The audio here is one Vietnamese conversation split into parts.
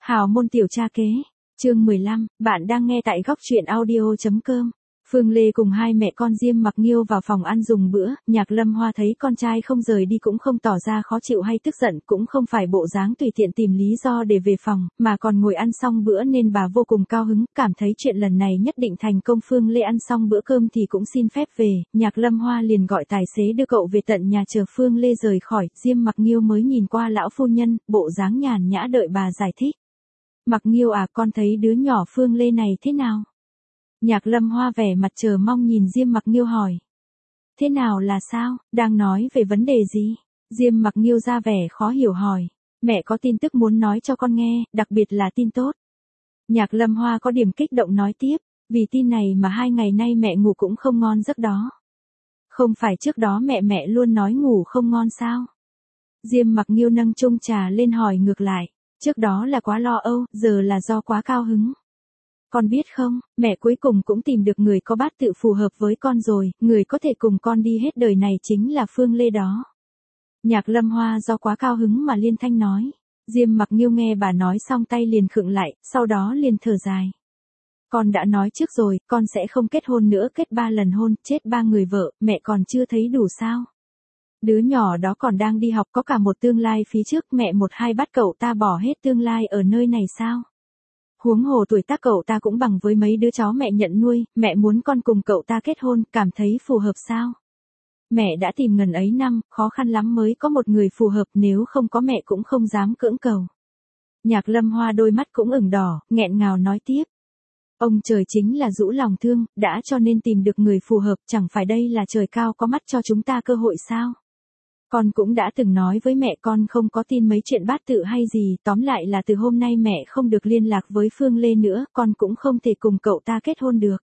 Hào môn tiểu cha kế, chương 15, bạn đang nghe tại góc truyện audio.com. Phương Lê cùng hai mẹ con Diêm Mặc Nghiêu vào phòng ăn dùng bữa, Nhạc Lâm Hoa thấy con trai không rời đi cũng không tỏ ra khó chịu hay tức giận, cũng không phải bộ dáng tùy tiện tìm lý do để về phòng, mà còn ngồi ăn xong bữa nên bà vô cùng cao hứng, cảm thấy chuyện lần này nhất định thành công. Phương Lê ăn xong bữa cơm thì cũng xin phép về, Nhạc Lâm Hoa liền gọi tài xế đưa cậu về tận nhà chờ Phương Lê rời khỏi. Diêm Mặc Nghiêu mới nhìn qua lão phu nhân, bộ dáng nhàn nhã đợi bà giải thích. Mặc Nghiêu à, con thấy đứa nhỏ Phương Lê này thế nào? Nhạc Lâm Hoa vẻ mặt chờ mong nhìn Diêm Mặc Nghiêu hỏi. Thế nào là sao, đang nói về vấn đề gì? Diêm Mặc Nghiêu ra vẻ khó hiểu hỏi. Mẹ có tin tức muốn nói cho con nghe, đặc biệt là tin tốt. Nhạc Lâm Hoa có điểm kích động nói tiếp, vì tin này mà 2 ngày nay mẹ ngủ cũng không ngon giấc đó. Không phải trước đó mẹ luôn nói ngủ không ngon sao? Diêm Mặc Nghiêu nâng chung trà lên hỏi ngược lại. Trước đó là quá lo âu, giờ là do quá cao hứng. Con biết không, mẹ cuối cùng cũng tìm được người có bát tự phù hợp với con rồi, người có thể cùng con đi hết đời này chính là Phương Lê đó. Nhạc Lâm Hoa do quá cao hứng mà liên thanh nói. Diêm Mặc Nghiêu nghe bà nói xong tay liền khựng lại, sau đó liền thở dài. Con đã nói trước rồi, con sẽ không kết hôn nữa, kết 3 lần hôn, chết 3 người vợ, mẹ còn chưa thấy đủ sao? Đứa nhỏ đó còn đang đi học, có cả một tương lai phía trước, mẹ một hai bắt cậu ta bỏ hết tương lai ở nơi này sao? Huống hồ tuổi tác cậu ta cũng bằng với mấy đứa chó mẹ nhận nuôi, mẹ muốn con cùng cậu ta kết hôn, cảm thấy phù hợp sao? Mẹ đã tìm ngần ấy năm, khó khăn lắm mới có một người phù hợp, nếu không có mẹ cũng không dám cưỡng cầu. Nhạc Lâm Hoa đôi mắt cũng ửng đỏ, nghẹn ngào nói tiếp. Ông trời chính là rũ lòng thương, đã cho nên tìm được người phù hợp, chẳng phải đây là trời cao có mắt cho chúng ta cơ hội sao? Con cũng đã từng nói với mẹ con không có tin mấy chuyện bát tự hay gì, tóm lại là từ hôm nay mẹ không được liên lạc với Phương Lê nữa, con cũng không thể cùng cậu ta kết hôn được.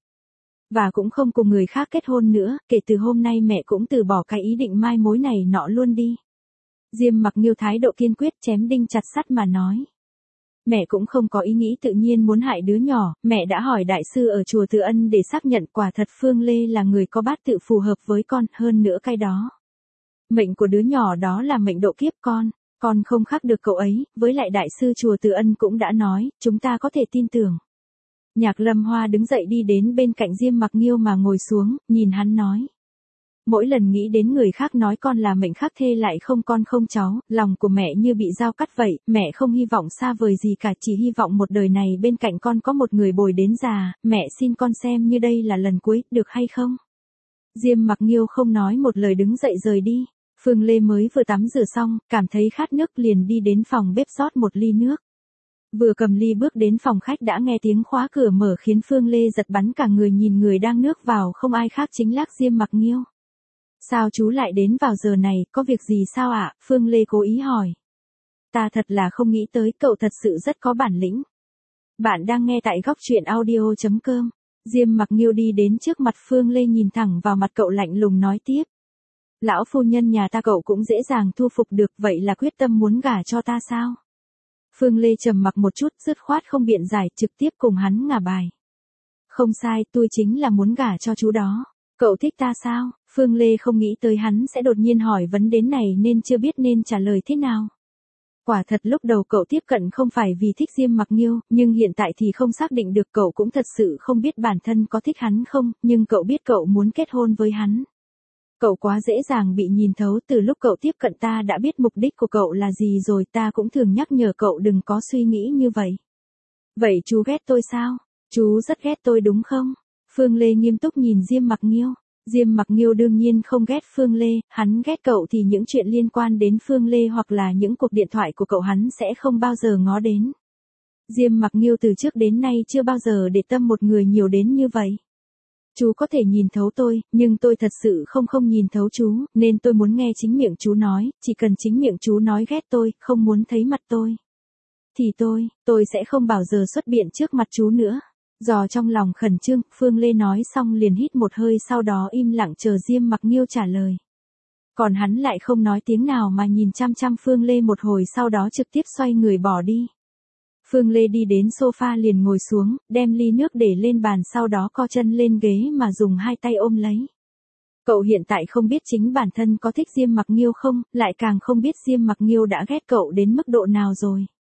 Và cũng không cùng người khác kết hôn nữa, kể từ hôm nay mẹ cũng từ bỏ cái ý định mai mối này nọ luôn đi. Diêm Mặc Nghiêu thái độ kiên quyết chém đinh chặt sắt mà nói. Mẹ cũng không có ý nghĩ tự nhiên muốn hại đứa nhỏ, mẹ đã hỏi đại sư ở chùa Từ Ân để xác nhận quả thật Phương Lê là người có bát tự phù hợp với con, hơn nữa cái đó. Mệnh của đứa nhỏ đó là mệnh độ kiếp con không khác được cậu ấy, với lại đại sư chùa Từ Ân cũng đã nói, chúng ta có thể tin tưởng. Nhạc Lâm Hoa đứng dậy đi đến bên cạnh Diêm Mặc Nghiêu mà ngồi xuống, nhìn hắn nói. Mỗi lần nghĩ đến người khác nói con là mệnh khắc thê lại không con không cháu, lòng của mẹ như bị dao cắt vậy, mẹ không hy vọng xa vời gì cả, chỉ hy vọng một đời này bên cạnh con có một người bồi đến già, mẹ xin con xem như đây là lần cuối, được hay không? Diêm Mặc Nghiêu không nói một lời đứng dậy rời đi. Phương Lê mới vừa tắm rửa xong, cảm thấy khát nước liền đi đến phòng bếp rót một ly nước. Vừa cầm ly bước đến phòng khách đã nghe tiếng khóa cửa mở khiến Phương Lê giật bắn cả người, nhìn người đang nước vào không ai khác chính là Diêm Mặc Nghiêu. Sao chú lại đến vào giờ này, có việc gì sao ạ? Phương Lê cố ý hỏi. Ta thật là không nghĩ tới, cậu thật sự rất có bản lĩnh. Bạn đang nghe tại góc truyện audio.com. Diêm Mặc Nghiêu đi đến trước mặt Phương Lê nhìn thẳng vào mặt cậu lạnh lùng nói tiếp. Lão phu nhân nhà ta cậu cũng dễ dàng thu phục được, vậy là quyết tâm muốn gả cho ta sao? Phương Lê trầm mặc một chút, dứt khoát không biện giải, trực tiếp cùng hắn ngả bài. Không sai, tôi chính là muốn gả cho chú đó. Cậu thích ta sao? Phương Lê không nghĩ tới hắn sẽ đột nhiên hỏi vấn đề này nên chưa biết nên trả lời thế nào. Quả thật lúc đầu cậu tiếp cận không phải vì thích Diêm Mặc Nghiêu, nhưng hiện tại thì không xác định được, cậu cũng thật sự không biết bản thân có thích hắn không, nhưng cậu biết cậu muốn kết hôn với hắn. Cậu quá dễ dàng bị nhìn thấu, từ lúc cậu tiếp cận ta đã biết mục đích của cậu là gì rồi, ta cũng thường nhắc nhở cậu đừng có suy nghĩ như vậy. Vậy chú ghét tôi sao? Chú rất ghét tôi đúng không? Phương Lê nghiêm túc nhìn Diêm Mặc Nghiêu. Diêm Mặc Nghiêu đương nhiên không ghét Phương Lê, hắn ghét cậu thì những chuyện liên quan đến Phương Lê hoặc là những cuộc điện thoại của cậu hắn sẽ không bao giờ ngó đến. Diêm Mặc Nghiêu từ trước đến nay chưa bao giờ để tâm một người nhiều đến như vậy. Chú có thể nhìn thấu tôi, nhưng tôi thật sự không nhìn thấu chú, nên tôi muốn nghe chính miệng chú nói, chỉ cần chính miệng chú nói ghét tôi, không muốn thấy mặt tôi. Thì tôi sẽ không bao giờ xuất biện trước mặt chú nữa. Dò trong lòng khẩn trương, Phương Lê nói xong liền hít một hơi, sau đó im lặng chờ Diêm Mặc Nghiêu trả lời. Còn hắn lại không nói tiếng nào mà nhìn chăm chăm Phương Lê một hồi, sau đó trực tiếp xoay người bỏ đi. Phương Lê đi đến sofa liền ngồi xuống, đem ly nước để lên bàn, sau đó co chân lên ghế mà dùng hai tay ôm lấy. Cậu hiện tại không biết chính bản thân có thích Diêm Mặc Nghiêu không, lại càng không biết Diêm Mặc Nghiêu đã ghét cậu đến mức độ nào rồi.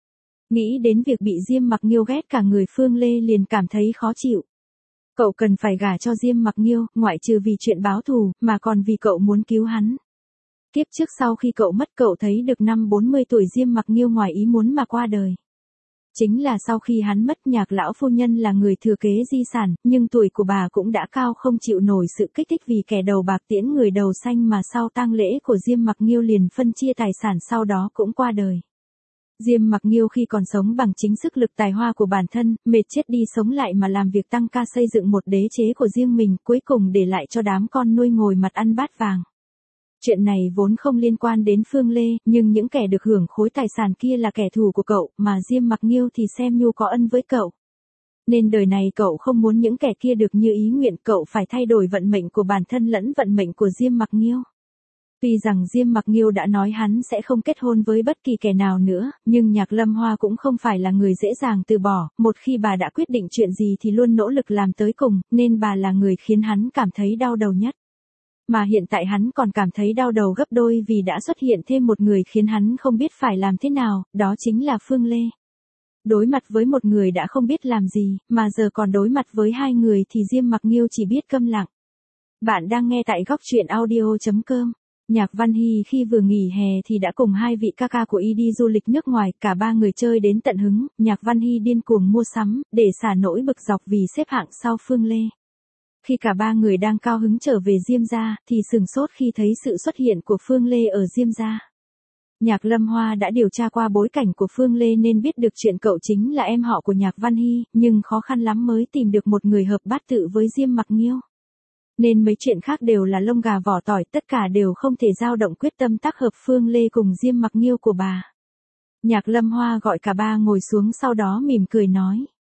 Nghĩ đến việc bị Diêm Mặc Nghiêu ghét cả người, Phương Lê liền cảm thấy khó chịu. Cậu cần phải gả cho Diêm Mặc Nghiêu, ngoại trừ vì chuyện báo thù, mà còn vì cậu muốn cứu hắn. Kiếp trước sau khi cậu mất, cậu thấy được năm 40 tuổi Diêm Mặc Nghiêu ngoài ý muốn mà qua đời. Chính là sau khi hắn mất, Nhạc lão phu nhân là người thừa kế di sản, nhưng tuổi của bà cũng đã cao, không chịu nổi sự kích thích vì kẻ đầu bạc tiễn người đầu xanh, mà sau tang lễ của Diêm Mặc Nghiêu liền phân chia tài sản, sau đó cũng qua đời. Diêm Mặc Nghiêu khi còn sống bằng chính sức lực tài hoa của bản thân, mệt chết đi sống lại mà làm việc tăng ca xây dựng một đế chế của riêng mình, cuối cùng để lại cho đám con nuôi ngồi mặt ăn bát vàng. Chuyện này vốn không liên quan đến Phương Lê, nhưng những kẻ được hưởng khối tài sản kia là kẻ thù của cậu, mà Diêm Mặc Nghiêu thì xem như có ân với cậu. Nên đời này cậu không muốn những kẻ kia được như ý nguyện, cậu phải thay đổi vận mệnh của bản thân lẫn vận mệnh của Diêm Mặc Nghiêu. Tuy rằng Diêm Mặc Nghiêu đã nói hắn sẽ không kết hôn với bất kỳ kẻ nào nữa, nhưng Nhạc Lâm Hoa cũng không phải là người dễ dàng từ bỏ, một khi bà đã quyết định chuyện gì thì luôn nỗ lực làm tới cùng, nên bà là người khiến hắn cảm thấy đau đầu nhất. Mà hiện tại hắn còn cảm thấy đau đầu gấp đôi vì đã xuất hiện thêm một người khiến hắn không biết phải làm thế nào, đó chính là Phương Lê. Đối mặt với một người đã không biết làm gì, mà giờ còn đối mặt với hai người thì Diêm Mặc Nghiêu chỉ biết câm lặng. Bạn đang nghe tại góc truyện audio.com. Nhạc Văn Hy khi vừa nghỉ hè thì đã cùng hai vị ca ca của y đi du lịch nước ngoài, cả ba người chơi đến tận hứng, Nhạc Văn Hy điên cuồng mua sắm, để xả nỗi bực dọc vì xếp hạng sau Phương Lê. Khi cả ba người đang cao hứng trở về Diêm gia, thì sửng sốt khi thấy sự xuất hiện của Phương Lê ở Diêm gia. Nhạc Lâm Hoa đã điều tra qua bối cảnh của Phương Lê nên biết được chuyện cậu chính là em họ của Nhạc Văn Hy, nhưng khó khăn lắm mới tìm được một người hợp bát tự với Diêm Mặc Nghiêu. Nên mấy chuyện khác đều là lông gà vỏ tỏi, tất cả đều không thể dao động quyết tâm tác hợp Phương Lê cùng Diêm Mặc Nghiêu của bà. Nhạc Lâm Hoa gọi cả ba ngồi xuống, sau đó mỉm cười nói.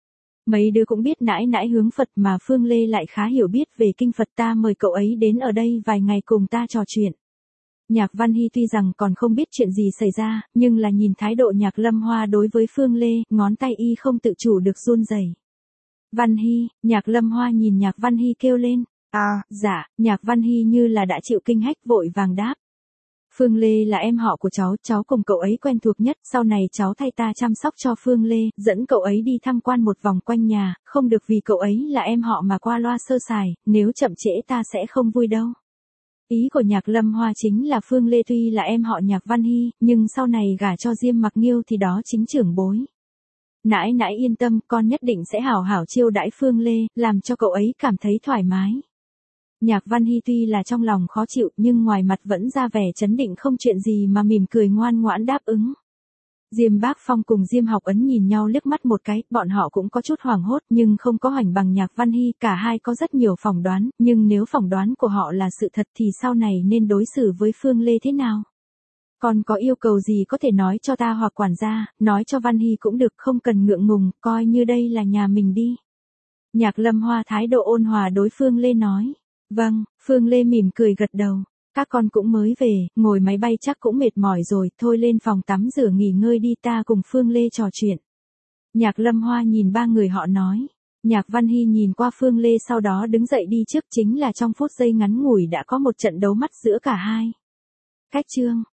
Mấy đứa cũng biết nãi nãi hướng Phật mà Phương Lê lại khá hiểu biết về kinh Phật, ta mời cậu ấy đến ở đây vài ngày cùng ta trò chuyện. Nhạc Văn Hy tuy rằng còn không biết chuyện gì xảy ra, nhưng là nhìn thái độ Nhạc Lâm Hoa đối với Phương Lê, ngón tay y không tự chủ được run rẩy. Văn Hy, Nhạc Lâm Hoa nhìn Nhạc Văn Hy kêu lên. Dạ, Nhạc Văn Hy như là đã chịu kinh hách vội vàng đáp. Phương Lê là em họ của cháu cùng cậu ấy quen thuộc nhất, sau này cháu thay ta chăm sóc cho Phương Lê, dẫn cậu ấy đi tham quan một vòng quanh nhà, không được vì cậu ấy là em họ mà qua loa sơ sài, nếu chậm trễ ta sẽ không vui đâu. Ý của Nhạc Lâm Hoa chính là Phương Lê tuy là em họ Nhạc Văn Hy, nhưng sau này gả cho Diêm Mặc Nghiêu thì đó chính trưởng bối. Nãi nãi yên tâm, con nhất định sẽ hảo hảo chiêu đãi Phương Lê, làm cho cậu ấy cảm thấy thoải mái. Nhạc Văn Hy tuy là trong lòng khó chịu nhưng ngoài mặt vẫn ra vẻ trấn định không chuyện gì mà mỉm cười ngoan ngoãn đáp ứng. Diêm Bác Phong cùng Diêm Học Ấn nhìn nhau liếc mắt một cái, bọn họ cũng có chút hoảng hốt nhưng không có hoành bằng Nhạc Văn Hy, cả hai có rất nhiều phỏng đoán, nhưng nếu phỏng đoán của họ là sự thật thì sau này nên đối xử với Phương Lê thế nào? Còn có yêu cầu gì có thể nói cho ta hoặc quản gia, nói cho Văn Hy cũng được, không cần ngượng ngùng, coi như đây là nhà mình đi. Nhạc Lâm Hoa thái độ ôn hòa đối Phương Lê nói. Vâng, Phương Lê mỉm cười gật đầu. Các con cũng mới về, ngồi máy bay chắc cũng mệt mỏi rồi, thôi lên phòng tắm rửa nghỉ ngơi đi, ta cùng Phương Lê trò chuyện. Nhạc Lâm Hoa nhìn ba người họ nói. Nhạc Văn Hy nhìn qua Phương Lê sau đó đứng dậy đi trước, chính là trong phút giây ngắn ngủi đã có một trận đấu mắt giữa cả hai. Cách chương.